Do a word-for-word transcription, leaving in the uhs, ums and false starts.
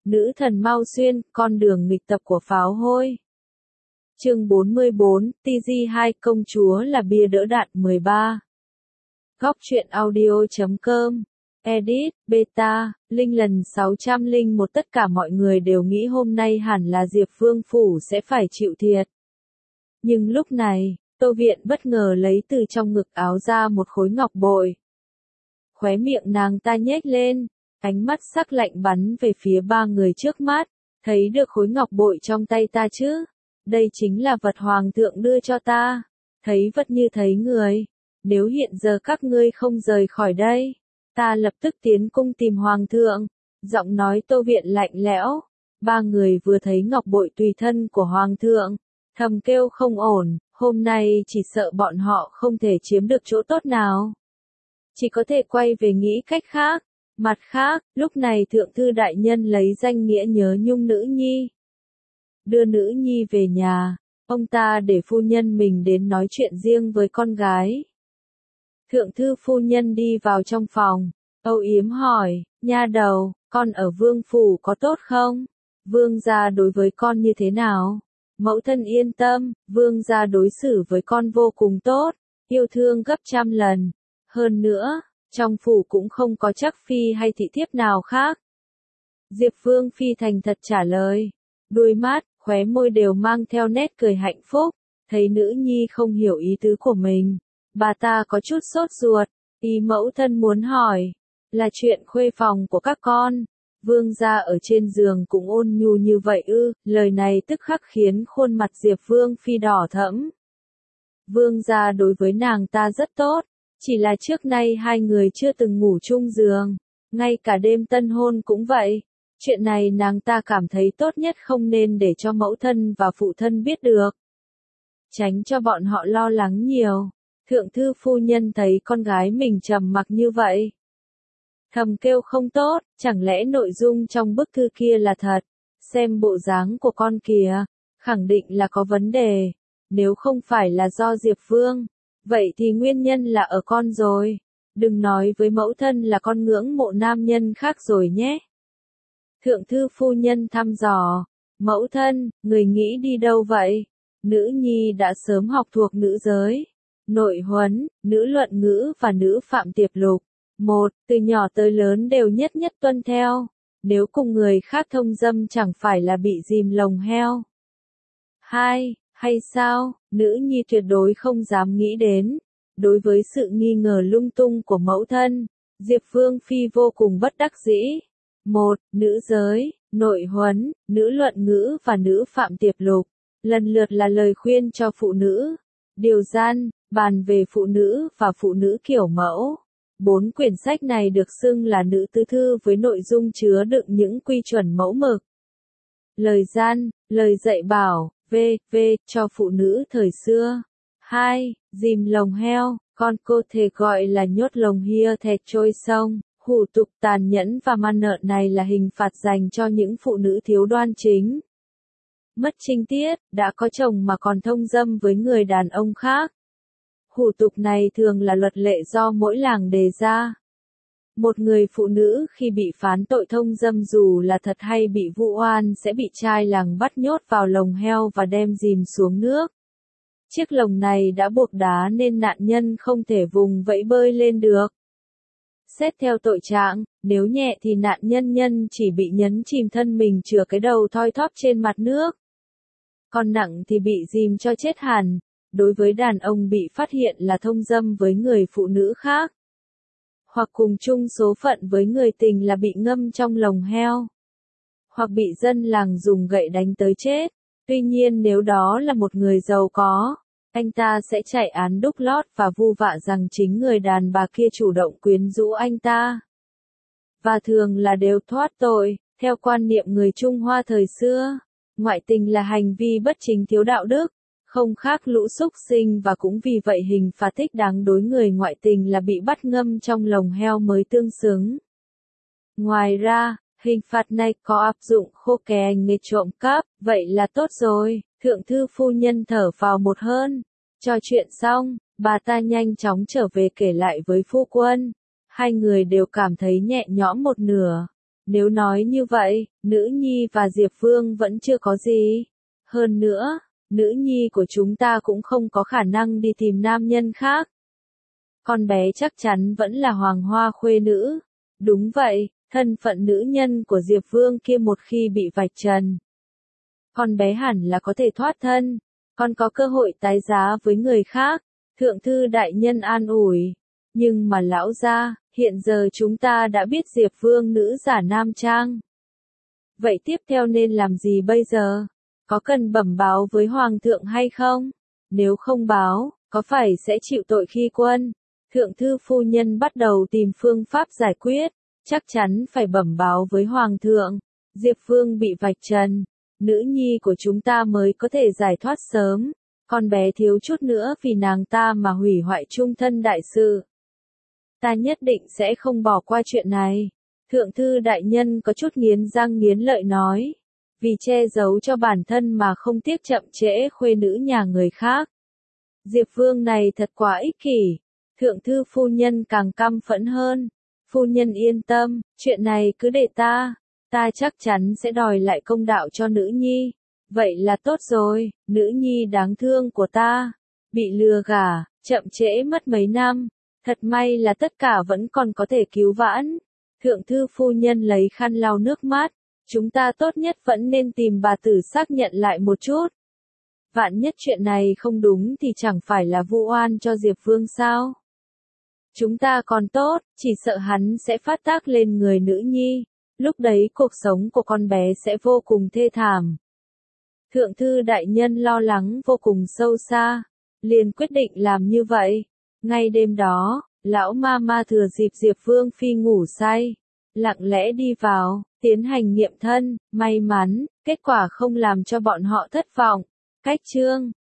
Nữ thần Mao Xuyên, con đường nghịch tập của pháo hôi. Chương bốn mươi bốn, tê giê hai công chúa là bia đỡ đạn mười ba. Góc truyện audio chấm com. Edit, beta, linh lần sáu trăm lẻ một. Tất cả mọi người đều nghĩ hôm nay hẳn là Diệp Vương Phủ sẽ phải chịu thiệt. Nhưng lúc này, Tô Viện bất ngờ lấy từ trong ngực áo ra một khối ngọc bội. Khóe miệng nàng ta nhếch lên, ánh mắt sắc lạnh bắn về phía ba người trước mắt. Thấy được khối ngọc bội trong tay ta chứ? Đây chính là vật hoàng thượng đưa cho ta. Thấy vật như thấy người. Nếu hiện giờ các ngươi không rời khỏi đây, ta lập tức tiến cung tìm hoàng thượng. Giọng nói Tô Viện lạnh lẽo. Ba người vừa thấy ngọc bội tùy thân của hoàng thượng, thầm kêu không ổn. Hôm nay chỉ sợ bọn họ không thể chiếm được chỗ tốt nào. Chỉ có thể quay về nghĩ cách khác. Mặt khác, lúc này thượng thư đại nhân lấy danh nghĩa nhớ nhung nữ nhi. Đưa nữ nhi về nhà, ông ta để phu nhân mình đến nói chuyện riêng với con gái. Thượng thư phu nhân đi vào trong phòng, âu yếm hỏi, nha đầu, con ở vương phủ có tốt không? Vương gia đối với con như thế nào? Mẫu thân yên tâm, vương gia đối xử với con vô cùng tốt, yêu thương gấp trăm lần. Hơn nữa, trong phủ cũng không có chắc phi hay thị thiếp nào khác. Diệp Vương Phi thành thật trả lời, đôi mắt, khóe môi đều mang theo nét cười hạnh phúc. Thấy nữ nhi không hiểu ý tứ của mình, bà ta có chút sốt ruột. Ý mẫu thân muốn hỏi, là chuyện khuê phòng của các con. Vương gia ở trên giường cũng ôn nhu như vậy ư? Lời này tức khắc khiến khuôn mặt Diệp Vương Phi đỏ thẫm. Vương gia đối với nàng ta rất tốt, chỉ là trước nay hai người chưa từng ngủ chung giường, ngay cả đêm tân hôn cũng vậy. Chuyện này nàng ta cảm thấy tốt nhất không nên để cho mẫu thân và phụ thân biết được, tránh cho bọn họ lo lắng nhiều. Thượng thư phu nhân thấy con gái mình trầm mặc như vậy, thầm kêu không tốt, chẳng lẽ nội dung trong bức thư kia là thật? Xem bộ dáng của con kìa, khẳng định là có vấn đề. Nếu không phải là do Diệp Vương, vậy thì nguyên nhân là ở con rồi. Đừng nói với mẫu thân là con ngưỡng mộ nam nhân khác rồi nhé. Thượng thư phu nhân thăm dò, mẫu thân, người nghĩ đi đâu vậy? Nữ nhi đã sớm học thuộc nữ giới, nội huấn, nữ luận ngữ và nữ phạm tiệp lục. Một, từ nhỏ tới lớn đều nhất nhất tuân theo. Nếu cùng người khác thông dâm chẳng phải là bị dìm lồng heo. Hai, hay sao, nữ nhi tuyệt đối không dám nghĩ đến. Đối với sự nghi ngờ lung tung của mẫu thân, Diệp Vương Phi vô cùng bất đắc dĩ. Một, nữ giới, nội huấn, nữ luận ngữ và nữ phạm tiệp lục, lần lượt là lời khuyên cho phụ nữ. Điều gian, bàn về phụ nữ và phụ nữ kiểu mẫu. Bốn quyển sách này được xưng là nữ tứ thư với nội dung chứa đựng những quy chuẩn mẫu mực. Lời gian, lời dạy bảo, v, v, cho phụ nữ thời xưa. Hai, dìm lồng heo, con cô thể gọi là nhốt lồng hia thẹt trôi sông. Hủ tục tàn nhẫn và man nợ này là hình phạt dành cho những phụ nữ thiếu đoan chính, mất trinh tiết, đã có chồng mà còn thông dâm với người đàn ông khác. Hủ tục này thường là luật lệ do mỗi làng đề ra. Một người phụ nữ khi bị phán tội thông dâm dù là thật hay bị vu oan sẽ bị trai làng bắt nhốt vào lồng heo và đem dìm xuống nước. Chiếc lồng này đã buộc đá nên nạn nhân không thể vùng vẫy bơi lên được. Xét theo tội trạng, nếu nhẹ thì nạn nhân nhân chỉ bị nhấn chìm thân mình chừa cái đầu thoi thóp trên mặt nước. Còn nặng thì bị dìm cho chết hẳn. Đối với đàn ông bị phát hiện là thông dâm với người phụ nữ khác, hoặc cùng chung số phận với người tình là bị ngâm trong lồng heo, hoặc bị dân làng dùng gậy đánh tới chết. Tuy nhiên nếu đó là một người giàu có, anh ta sẽ chạy án đúc lót và vu vạ rằng chính người đàn bà kia chủ động quyến rũ anh ta. Và thường là đều thoát tội. Theo quan niệm người Trung Hoa thời xưa, ngoại tình là hành vi bất chính thiếu đạo đức, không khác lũ súc sinh, và cũng vì vậy hình phạt thích đáng đối người ngoại tình là bị bắt ngâm trong lồng heo mới tương xứng. Ngoài ra, hình phạt này có áp dụng khô kè nghề trộm cắp, vậy là tốt rồi. Thượng thư phu nhân thở phào một hơi. Trò chuyện xong, bà ta nhanh chóng trở về kể lại với phu quân. Hai người đều cảm thấy nhẹ nhõm một nửa. Nếu nói như vậy, nữ nhi và Diệp Vương vẫn chưa có gì. Hơn nữa, nữ nhi của chúng ta cũng không có khả năng đi tìm nam nhân khác. Con bé chắc chắn vẫn là hoàng hoa khuê nữ. Đúng vậy, thân phận nữ nhân của Diệp Vương kia một khi bị vạch trần, con bé hẳn là có thể thoát thân, còn có cơ hội tái giá với người khác. Thượng thư đại nhân an ủi. Nhưng mà lão gia, hiện giờ chúng ta đã biết Diệp Vương nữ giả nam trang. Vậy tiếp theo nên làm gì bây giờ? Có cần bẩm báo với Hoàng thượng hay không? Nếu không báo, có phải sẽ chịu tội khi quân? Thượng thư phu nhân bắt đầu tìm phương pháp giải quyết. Chắc chắn phải bẩm báo với Hoàng thượng. Diệp Vương bị vạch trần. Nữ nhi của chúng ta mới có thể giải thoát sớm. Con bé thiếu chút nữa vì nàng ta mà hủy hoại trung thân đại sự. Ta nhất định sẽ không bỏ qua chuyện này. Thượng thư đại nhân có chút nghiến răng nghiến lợi nói. Vì che giấu cho bản thân mà không tiếc chậm trễ khuê nữ nhà người khác. Diệp Vương này thật quá ích kỷ. Thượng thư phu nhân càng căm phẫn hơn. Phu nhân yên tâm, chuyện này cứ để ta. Ta chắc chắn sẽ đòi lại công đạo cho nữ nhi. Vậy là tốt rồi, nữ nhi đáng thương của ta. Bị lừa gả, chậm trễ mất mấy năm. Thật may là tất cả vẫn còn có thể cứu vãn. Thượng thư phu nhân lấy khăn lau nước mắt. Chúng ta tốt nhất vẫn nên tìm bà tử xác nhận lại một chút. Vạn nhất chuyện này không đúng thì chẳng phải là vu oan cho Diệp Vương sao? Chúng ta còn tốt, chỉ sợ hắn sẽ phát tác lên người nữ nhi. Lúc đấy cuộc sống của con bé sẽ vô cùng thê thảm. Thượng thư đại nhân lo lắng vô cùng sâu xa. Liền quyết định làm như vậy. Ngay đêm đó, lão ma ma thừa dịp Diệp Vương Phi ngủ say. Lặng lẽ đi vào, tiến hành nghiệm thân. May mắn, kết quả không làm cho bọn họ thất vọng. Cách chương